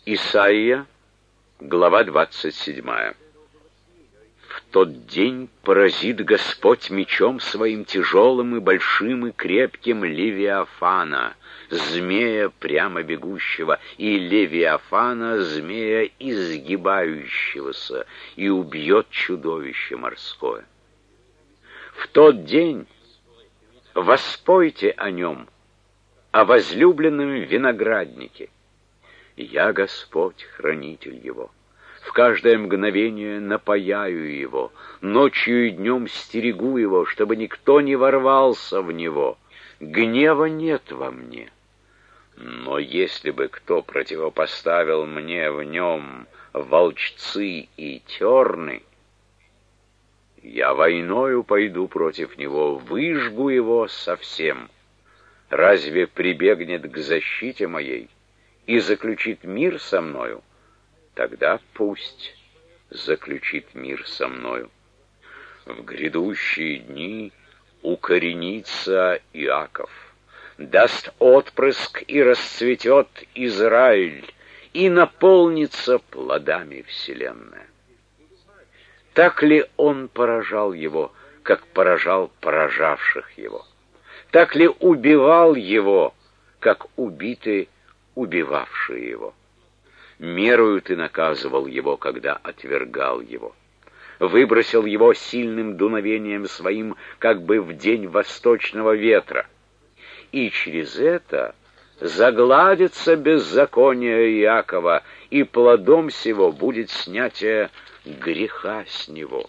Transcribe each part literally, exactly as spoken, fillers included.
Исайя, глава двадцать седьмая. В тот день поразит Господь мечом своим тяжелым и большим и крепким Левиафана, змея прямо бегущего, и Левиафана, змея изгибающегося, и убьет чудовище морское. В тот день воспойте о нем, о возлюбленном винограднике. Я Господь, хранитель его. В каждое мгновение напояю его, ночью и днем стерегу его, чтобы никто не ворвался в него. Гнева нет во мне. Но если бы кто противопоставил мне в нем волчцы и терны, я войною пойду против него, выжгу его совсем. Разве прибегнет к защите моей и заключит мир со мною? Тогда пусть заключит мир со мною. В грядущие дни укоренится Иаков, даст отпрыск и расцветет Израиль, и наполнится плодами вселенная. Так ли он поражал его, как поражал поражавших его? Так ли убивал его, как убиты убивавшие его? Мерою ты наказывал его, когда отвергал его. Выбросил его сильным дуновением своим, как бы в день восточного ветра. И через это загладится беззаконие Иакова, и плодом сего будет снятие греха с него.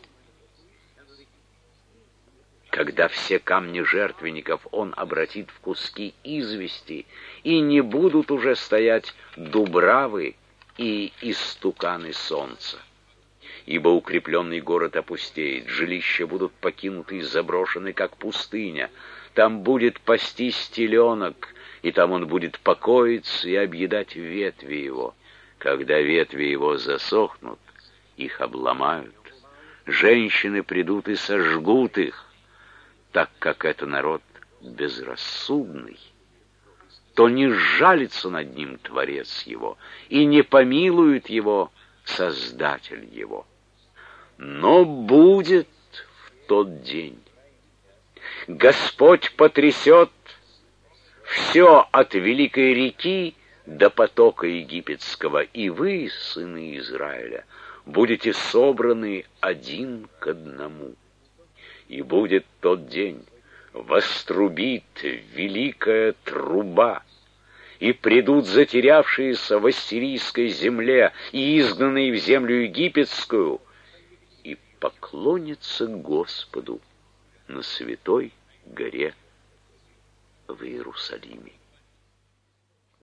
Когда все камни жертвенников он обратит в куски извести, и не будут уже стоять дубравы и истуканы солнца. Ибо укрепленный город опустеет, жилища будут покинуты и заброшены, как пустыня. Там будет пастись теленок, и там он будет покоиться и объедать ветви его. Когда ветви его засохнут, их обломают. Женщины придут и сожгут их, так как это народ безрассудный. То не сжалится над ним Творец его, и не помилует его Создатель его. Но будет в тот день. Господь потрясет все от великой реки до потока египетского, и вы, сыны Израиля, будете собраны один к одному. И будет тот день, вострубит великая труба, и придут затерявшиеся в ассирийской земле и изгнанные в землю египетскую, и поклонятся Господу на святой горе в Иерусалиме.